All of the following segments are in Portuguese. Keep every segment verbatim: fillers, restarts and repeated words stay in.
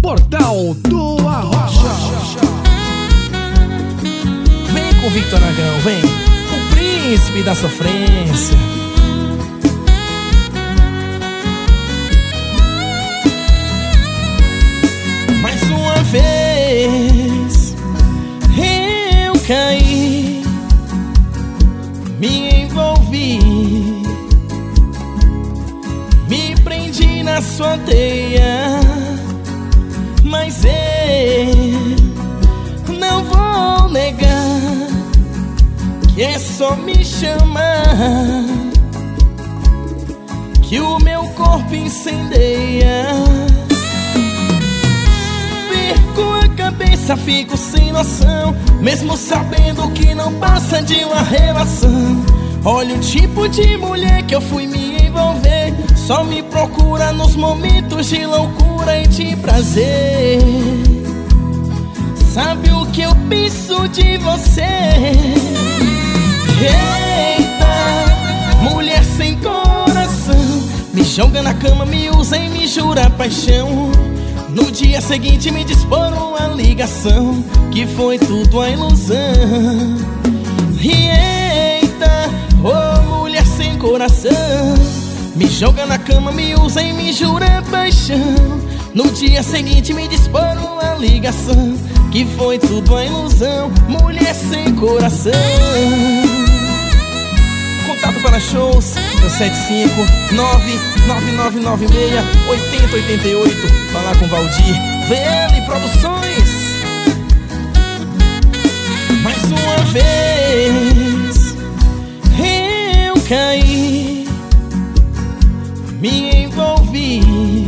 Portal do Arrocha. Vem com Victor Aragão, vem, o príncipe da sofrência. Mais uma vez eu caí, me envolvi, me prendi na sua teia. Mas eu não vou negar que é só me chamar que o meu corpo incendeia. Perco a cabeça, fico sem noção, mesmo sabendo que não passa de uma relação. Olha o tipo de mulher que eu fui me envolver, só me procura nos momentos de loucura e de prazer. Sabe o que eu penso de você? Eita, mulher sem coração, me joga na cama, me usa e me jura paixão. No dia seguinte me dispor uma ligação, que foi tudo uma ilusão. E eita, oh mulher sem coração, me joga na cama, me usa e me jura paixão. No dia seguinte me dispor uma ligação, que foi tudo uma ilusão. Mulher sem coração. Contato para shows zero sete cinco nove nove nove nove seis oito zero oito oito. Falar com Valdir V L Produções. Mais uma vez eu caí, me envolvi,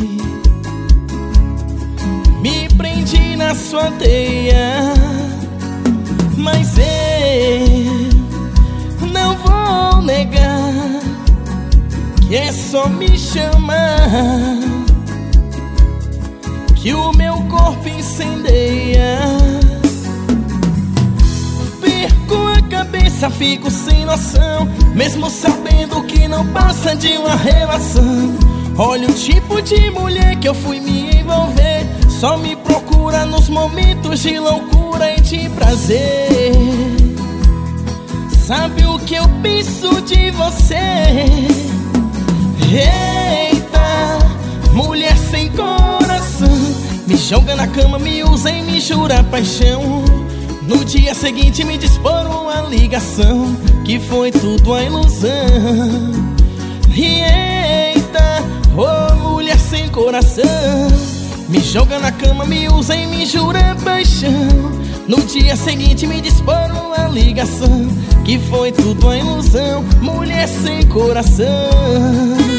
me prendi na sua teia. Mas eu não vou negar que é só me chamar que o meu corpo incendeia. Perco a cabeça, fico sem noção, mesmo sabendo que não passa de uma relação. Olha o tipo de mulher que eu fui me envolver, só me procura nos momentos de loucura e de prazer. Sabe o que eu penso de você? Eita, mulher sem coração, me joga na cama, me usa e me jura paixão. No dia seguinte me dispor uma ligação, que foi tudo uma ilusão. E eita, oh mulher sem coração, me joga na cama, me usa e me jura paixão. No dia seguinte me dispor uma ligação, que foi tudo uma ilusão. Mulher sem coração.